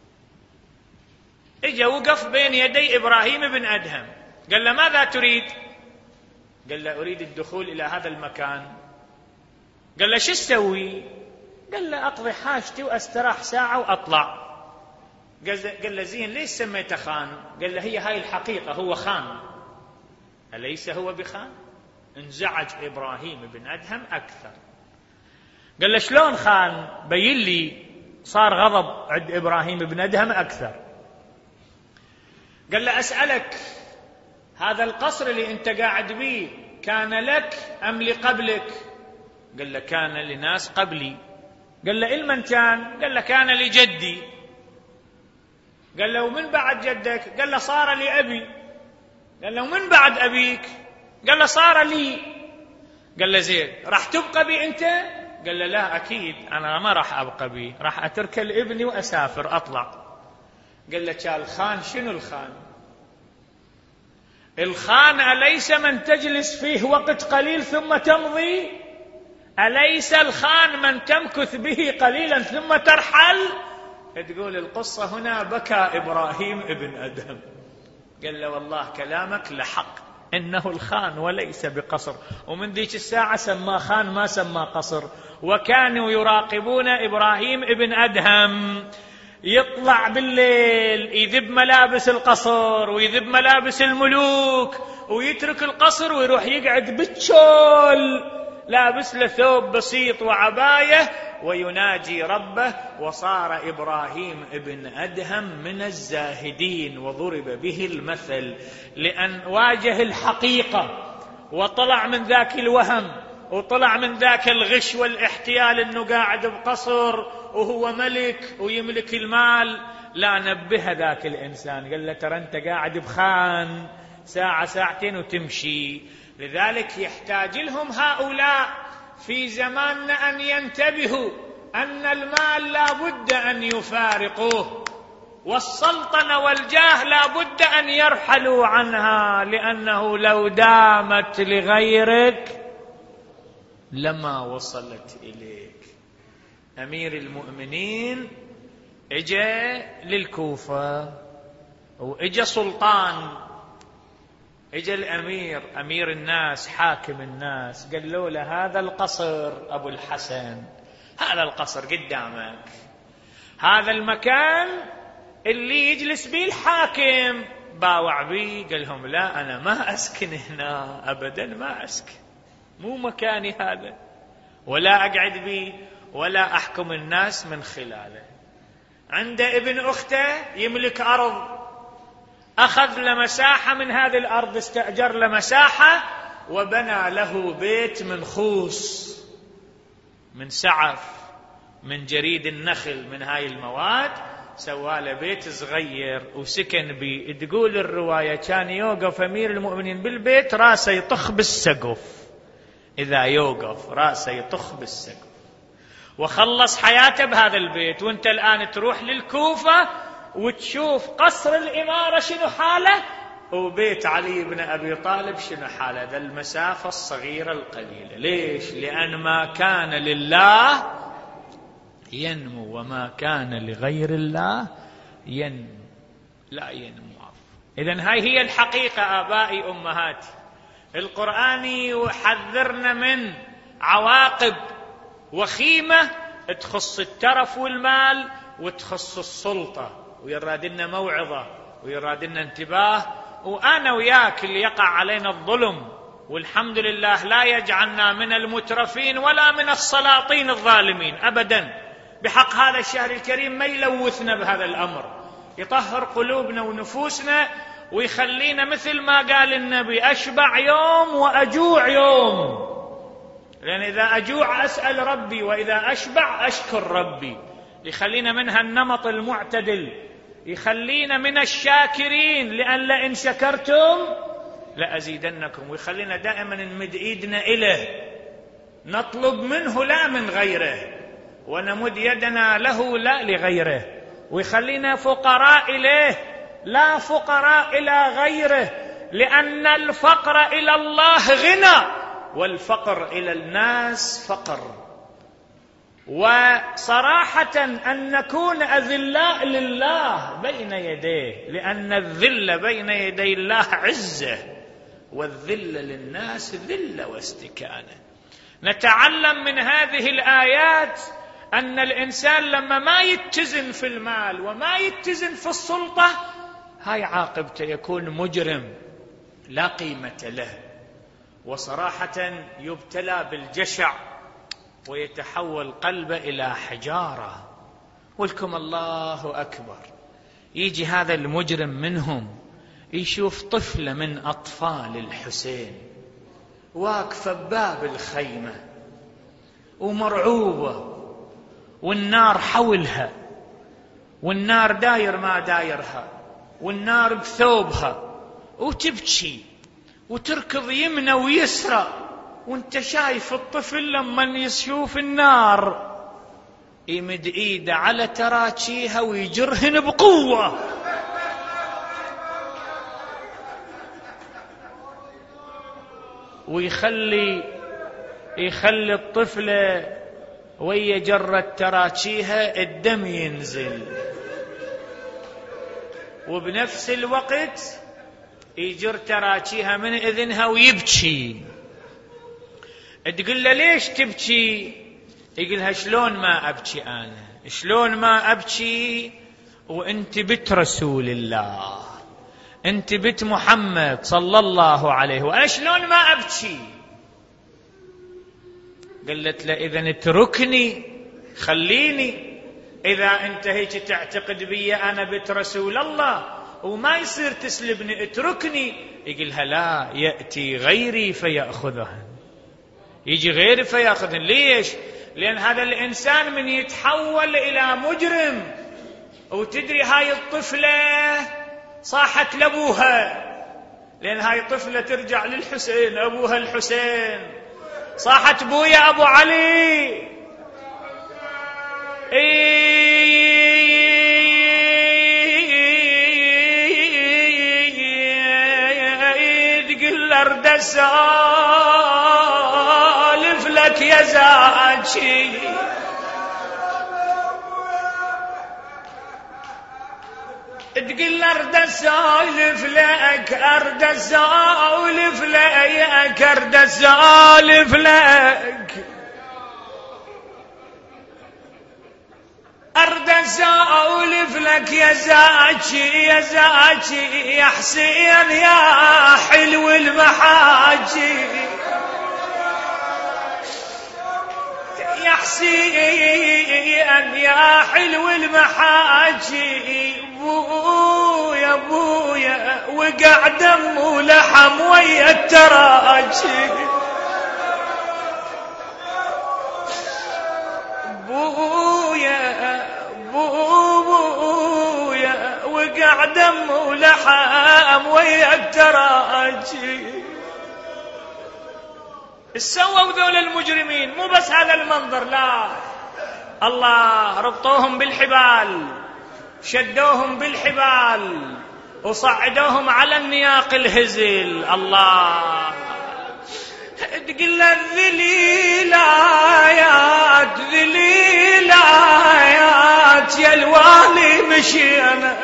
اجا وقف بين يدي إبراهيم بن أدهم، قال له ماذا تريد؟ قال له أريد الدخول إلى هذا المكان. قال له شو تسوي؟ قال له أقضي حاجتي وأستراح ساعة وأطلع. قال له زين ليش سميته خان؟ قال له هي هاي الحقيقة، هو خان. أليس هو بخان؟ انزعج إبراهيم بن أدهم أكثر. قال له شلون خان؟ بين لي. صار غضب عند إبراهيم بن أدهم أكثر. قال له أسألك، هذا القصر اللي أنت قاعد بيه كان لك أم لقبلك؟ قال له كان لناس قبلي. قال له إلمن كان؟ قال له كان لجدي. قال له ومن بعد جدك؟ قال له صار لأبي. قال له ومن بعد أبيك؟ قال له صار لي. قال له زين راح تبقى بي أنت؟ قال له لا أكيد أنا ما راح أبقى بي، راح أترك لابني وأسافر أطلع. قال له كان الخان شنو الخان؟ الخان أليس من تجلس فيه وقت قليل ثم تمضي؟ أليس الخان من تمكث به قليلا ثم ترحل؟ تقول القصة هنا بكى إبراهيم ابن أدهم. قال له والله كلامك لحق، إنه الخان وليس بقصر. ومن ذيك الساعة سمى خان ما سمى قصر. وكانوا يراقبون إبراهيم ابن أدهم يطلع بالليل يذب ملابس القصر ويذب ملابس الملوك ويترك القصر ويروح يقعد بالشول لابس له ثوب بسيط وعباية ويناجي ربه. وصار إبراهيم ابن أدهم من الزاهدين وضرب به المثل، لأن واجه الحقيقة وطلع من ذاك الوهم وطلع من ذاك الغش والاحتيال أنه قاعد بقصر وهو ملك ويملك المال. لا، نبه ذاك الإنسان قال له ترى أنت قاعد بخان ساعة ساعتين وتمشي. لذلك يحتاج لهم هؤلاء في زماننا أن ينتبهوا أن المال لا بد أن يفارقوه، والسلطنة والجاه لا بد أن يرحلوا عنها، لأنه لو دامت لغيرك لما وصلت إليك. أمير المؤمنين اجى للكوفة واجى سلطان، اجى الأمير أمير الناس حاكم الناس، قال له له هذا القصر أبو الحسن، هذا القصر قدامك، هذا المكان اللي يجلس به الحاكم، باوع بيه. قال لهم لا، أنا ما أسكن هنا أبدا، ما أسكن، مو مكاني هذا، ولا أقعد به ولا أحكم الناس من خلاله. عنده ابن أخته يملك أرض، أخذ لمساحة من هذه الأرض، استأجر لمساحة وبنى له بيت منخوص من سعف من جريد النخل من هاي المواد، سواله بيت صغير وسكن بي. تقول الرواية كان يوقف أمير المؤمنين بالبيت راسه يطخ بالسقف، إذا يوقف راسه يطخ بالسقف، وخلص حياته بهذا البيت. وانت الآن تروح للكوفة وتشوف قصر الإمارة شنو حاله وبيت علي بن أبي طالب شنو حاله، ذا المسافة الصغيرة القليلة. ليش؟ لأن ما كان لله ينمو وما كان لغير الله ينمو لا ينمو. إذن هاي هي الحقيقة آبائي أمهاتي. القرآن يحذرنا من عواقب وخيمة تخص الترف والمال وتخص السلطة، ويرادنا موعظة ويرادنا انتباه. وأنا وياك اللي يقع علينا الظلم، والحمد لله لا يجعلنا من المترفين ولا من السلاطين الظالمين أبدا، بحق هذا الشهر الكريم ما يلوثنا بهذا الأمر، يطهر قلوبنا ونفوسنا ويخلينا مثل ما قال النبي أشبع يوم وأجوع يوم. لأن إذا أجوع أسأل ربي، وإذا أشبع أشكر ربي. يخلينا من هالنمط المعتدل، يخلينا من الشاكرين، لأن لئن شكرتم لأزيدنكم. ويخلينا دائما نمد إيدنا إليه، نطلب منه لا من غيره، ونمد يدنا له لا لغيره. ويخلينا فقراء إليه لا فقراء إلى غيره، لأن الفقر إلى الله غنى والفقر إلى الناس فقر. وصراحة أن نكون أذلاء لله بين يديه، لأن الذل بين يدي الله عزة، والذل للناس ذلة واستكانة. نتعلم من هذه الآيات أن الإنسان لما ما يتزن في المال وما يتزن في السلطة، هاي عاقبته يكون مجرم لا قيمة له، وصراحة يبتلى بالجشع ويتحول قلبه إلى حجارة. ولكم الله أكبر، يجي هذا المجرم منهم يشوف طفلة من أطفال الحسين واقفة بباب الخيمة ومرعوبة، والنار حولها، والنار داير ما دايرها، والنار بثوبها، وتبكي وتركض يمنى ويسرى. وانت شايف الطفل لما يشوف النار يمد ايده على تراكيها ويجرهن بقوة، ويخلي يخلي الطفلة وهي جرت تراكيها الدم ينزل، وبنفس الوقت يجر تراكيها من اذنها ويبكي. تقول له ليش تبكي؟ يقولها شلون ما أبكي أنا، شلون ما أبكي وانت بنت رسول الله، انت بنت محمد صلى الله عليه وسلم، شلون ما ابكي؟ قالت له اذا اتركني، خليني، اذا انت هيك تعتقد بي انا بنت رسول الله وما يصير تسلبني، اتركني. يقولها لا، ياتي غيري فياخذهن، يجي غيري فياخذهن. ليش؟ لان هذا الانسان من يتحول الى مجرم، وتدري هاي الطفله صاحت لابوها، لان هاي الطفله ترجع للحسين، ابوها الحسين، صاحت بويا ابو علي. تقول ارد اسولف لك يا زاكي، تقول ارد اسولف لك، ارد اسولف لك، ارد اسولف لك، ارد اسولف لك يا زاكي، يا زاكي يا حسين يا حلو المحاجي، يا حسين يا حلو المحاجي. بويا بويا وقع دم ولحم ويا التراجي، بويا بويا وقع دم ولحم ويا التراجي. سووا ذول المجرمين مو بس هذا المنظر، لا، الله ربطوهم بالحبال، شدوهم بالحبال وصعدوهم على النياق الهزل. الله تقول الذليلات ذليلات يا الوالي مشينا.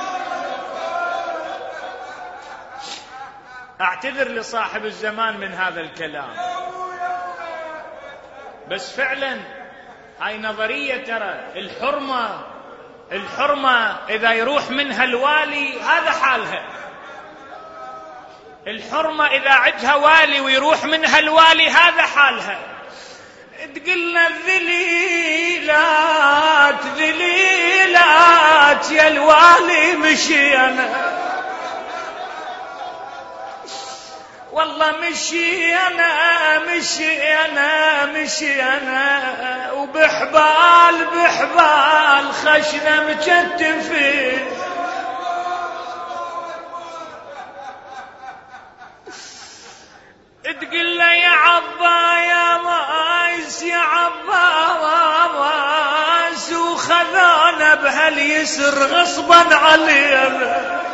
اعتذر لصاحب الزمان من هذا الكلام، بس فعلا هاي نظرية. ترى الحرمة الحرمة إذا يروح منها الوالي هذا حالها، الحرمة إذا عندها والي ويروح منها الوالي هذا حالها. تقلنا الذليلات ذليلات يا الوالي مشينا، والله مشينا مشينا مشينا وبحبال بحبال خشنا مكتفين. تقول له يا عبا يا مايس يا عبا مايس وخذانا بهاليسر غصبا علينا،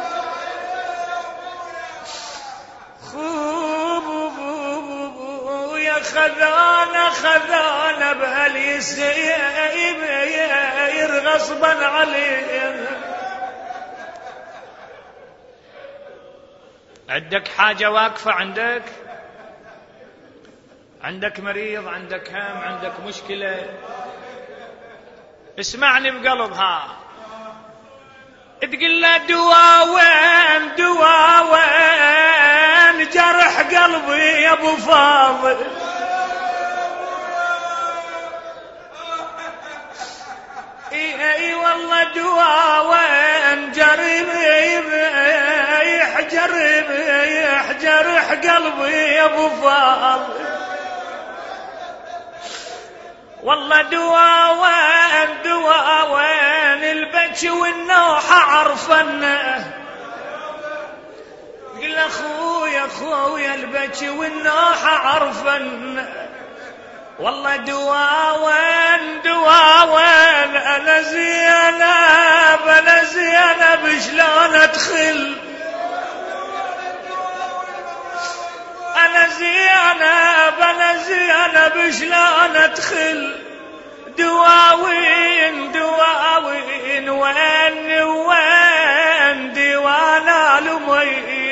يا خذانا خذانا بهاليسر غصبا علينا. عندك حاجة واقفة، عندك عندك مريض، عندك هم، عندك مشكلة، اسمعني بقلبها. تقول له دوا وين دوا وين جرح قلبي يا ابو فاضل، اي اي والله دوا وين جرب يحجر يحجرح قلبي يا ابو فاضل، والله دوا وين دوا وين البكي والنوحة عرفنا. قل اخويا اخويا البكي والنوحة عرفنا، والله دوا وين دوا وين انا زينب انا زينب شلون ادخل، انا زينب انا زينب شلون ادخل، دواوين دواوين وين وين ديوانا الامي.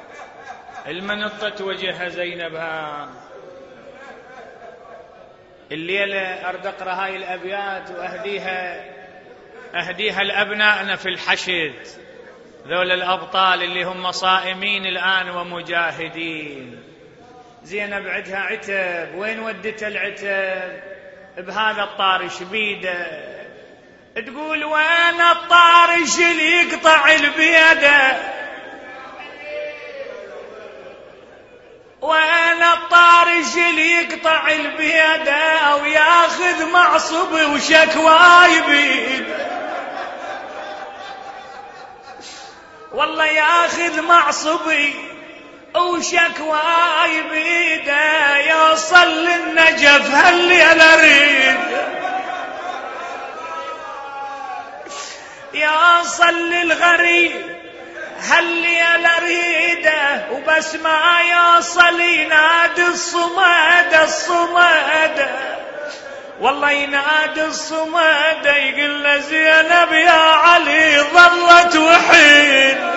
المنطة وجهها زينب، ها الليلة أرد أقرأ هاي الأبيات وأهديها أهديها لأبنائنا في الحشد، ذول الأبطال اللي هم صائمين الآن ومجاهدين. زينب عدها عتب، وين ودت العتب؟ بهذا الطارش بيده، تقول وين الطارش اللي يقطع البيده، وين الطارش اللي يقطع البيده وياخذ معصبي وشكواي بيده، والله ياخذ معصبي وشكواي بيده، يوصل للنجف هالليل اريد، يوصل للغريب هالليل اريده، وبس ما يوصل ينادي الصمد الصمد، والله ينادي الصمد يقول له زينب يا علي ظلت وحيد،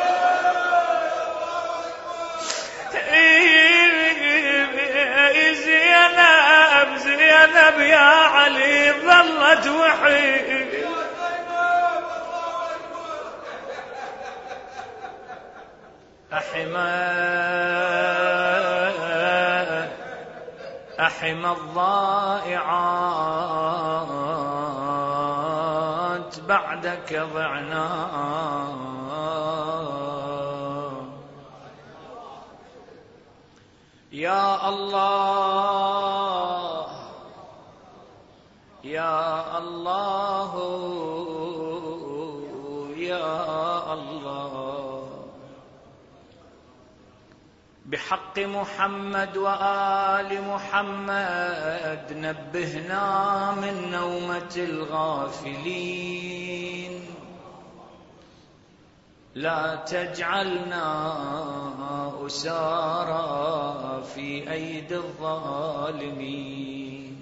زينب زينب يا علي ظلت وحيد. أحمى أحمى الضائعات بعدك ضعنا، يا الله يا الله يا الله، بحق محمد وآل محمد نبهنا من نومة الغافلين، لا تجعلنا أسارى في أيدي الظالمين.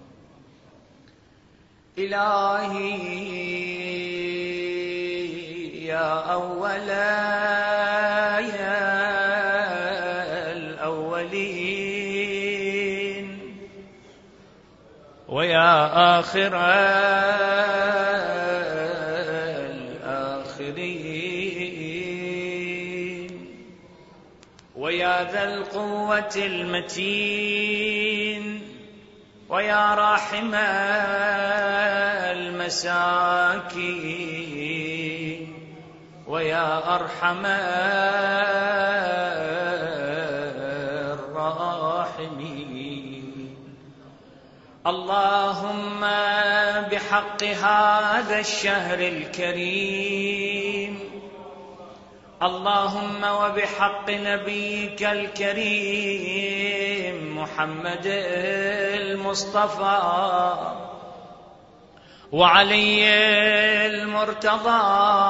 إلهي يا أولا يا الأولين، ويا آخر الآخرين، ويا ذا القوة المتين، ويا راحم المساكين، ويا أرحم الراحمين. اللهم بحق هذا الشهر الكريم، اللهم وبحق نبيك الكريم محمد المصطفى وعلي المرتضى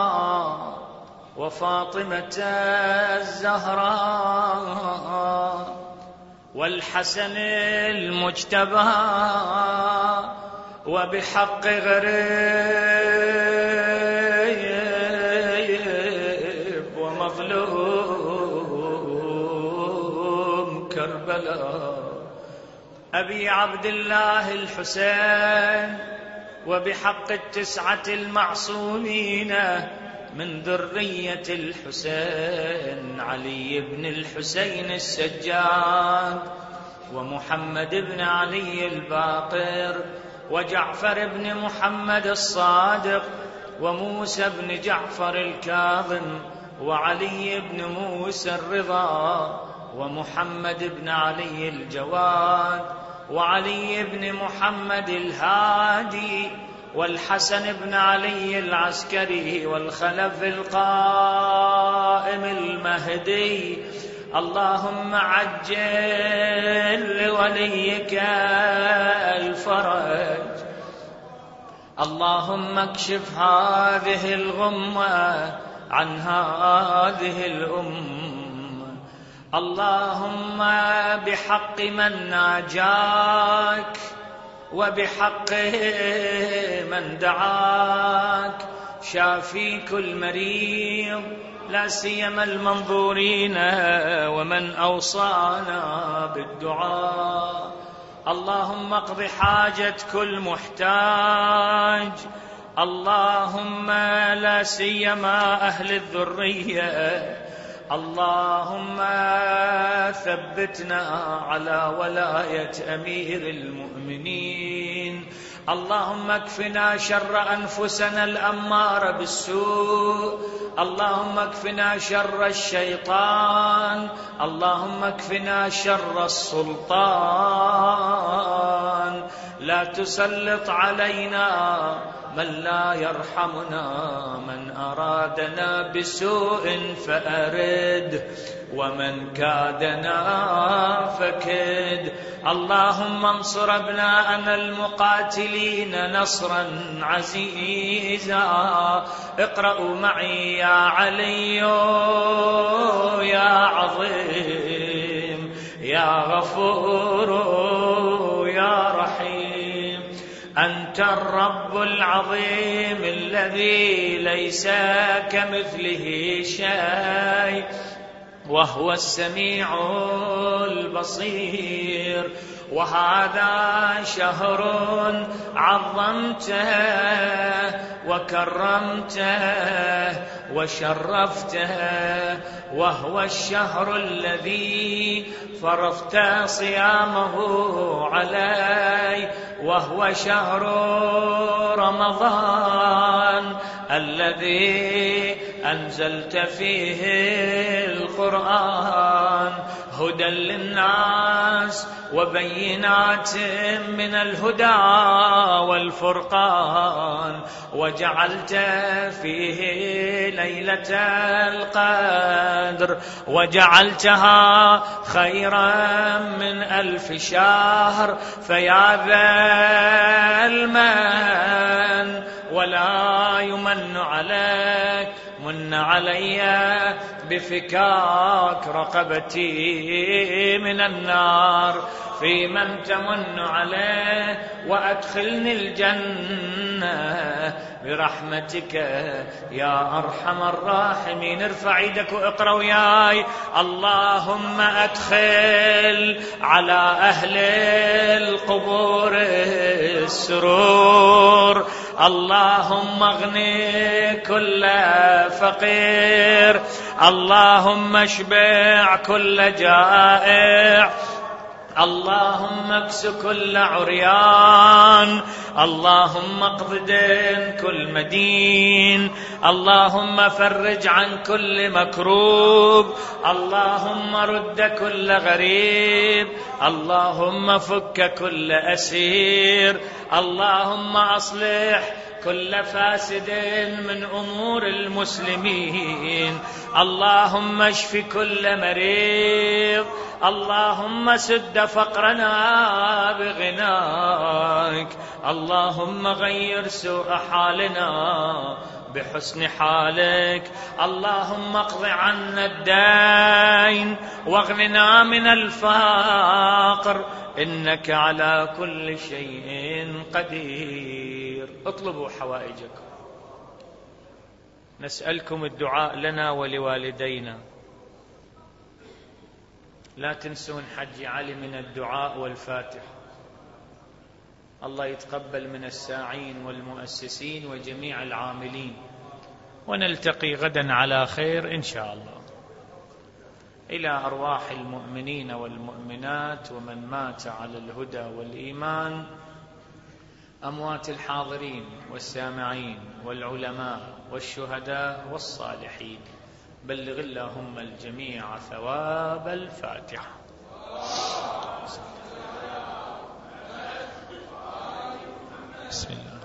وفاطمة الزهراء والحسن المجتبى، وبحق غريب ومظلوم كربلاء أبي عبد الله الحسين، وبحق التسعة المعصومين من ذرية الحسين، علي بن الحسين السجاد، ومحمد بن علي الباقر، وجعفر بن محمد الصادق، وموسى بن جعفر الكاظم، وعلي بن موسى الرضا، ومحمد بن علي الجواد، وعلي بن محمد الهادي، والحسن بن علي العسكري، والخلف القائم المهدي. اللهم عجل لوليك الفرج، اللهم اكشف هذه الغمة عن هذه الأمة، اللهم بحق من ناجاك وبحق من دعاك شافي كل مريض، لا سيما المنظورين ومن أوصانا بالدعاء. اللهم اقض حاجة كل محتاج، اللهم لا سيما أهل الذرية، اللهم ثبتنا على ولاية أمير المؤمنين، اللهم اكفنا شر أنفسنا الأمارة بالسوء، اللهم اكفنا شر الشيطان، اللهم اكفنا شر السلطان، لا تسلط علينا من لا يرحمنا، من أرادنا بسوء فأرد، ومن كادنا فكد. اللهم انصر أبناءنا المقاتلين نصرا عزيزا. اقرأوا معي يا علي يا عظيم يا غفور يا رحيم، أنت الرب العظيم الذي ليس كمثله شيء، وهو السميع البصير. وهذا شهر عظمته وكرمته وشرفته، وهو الشهر الذي فرضت صيامه علي، وهو شهر رمضان الذي أنزلت فيه القرآن هدى للناس وبينات من الهدى والفرقان، وجعلت فيه ليلة القدر وجعلتها خيرا من ألف شهر. فيا ذا المن ولا يمن عليك، من علي بفكاك رقبتي من النار، في من تمن عليه وأدخلني الجنة برحمتك يا أرحم الراحمين. ارفع يدك واقرأ وياي. اللهم أدخل على أهل القبور السرور، اللهم اغني كل فقير، اللهم اشبع كل جائع، اللهم اكس كل عريان، اللهم اقض دين كل مدين، اللهم فرج عن كل مكروب، اللهم رد كل غريب، اللهم فك كل أسير، اللهم أصلح كل فاسد من أمور المسلمين، اللهم اشف كل مريض، اللهم سد فقرنا بغناك، اللهم غير سوء حالنا بحسن حالك، اللهم اقض عنا الدين واغننا من الفقر، إنك على كل شيء قدير. اطلبوا حوائجكم. نسألكم الدعاء لنا ولوالدينا. لا تنسون حج علي من الدعاء والفاتحة. الله يتقبل من الساعين والمؤسسين وجميع العاملين، ونلتقي غدا على خير إن شاء الله. إلى أرواح المؤمنين والمؤمنات ومن مات على الهدى والإيمان، أموات الحاضرين والسامعين والعلماء والشهداء والصالحين، بلغ اللهم الجميع ثواب الفاتحة. بسم الله.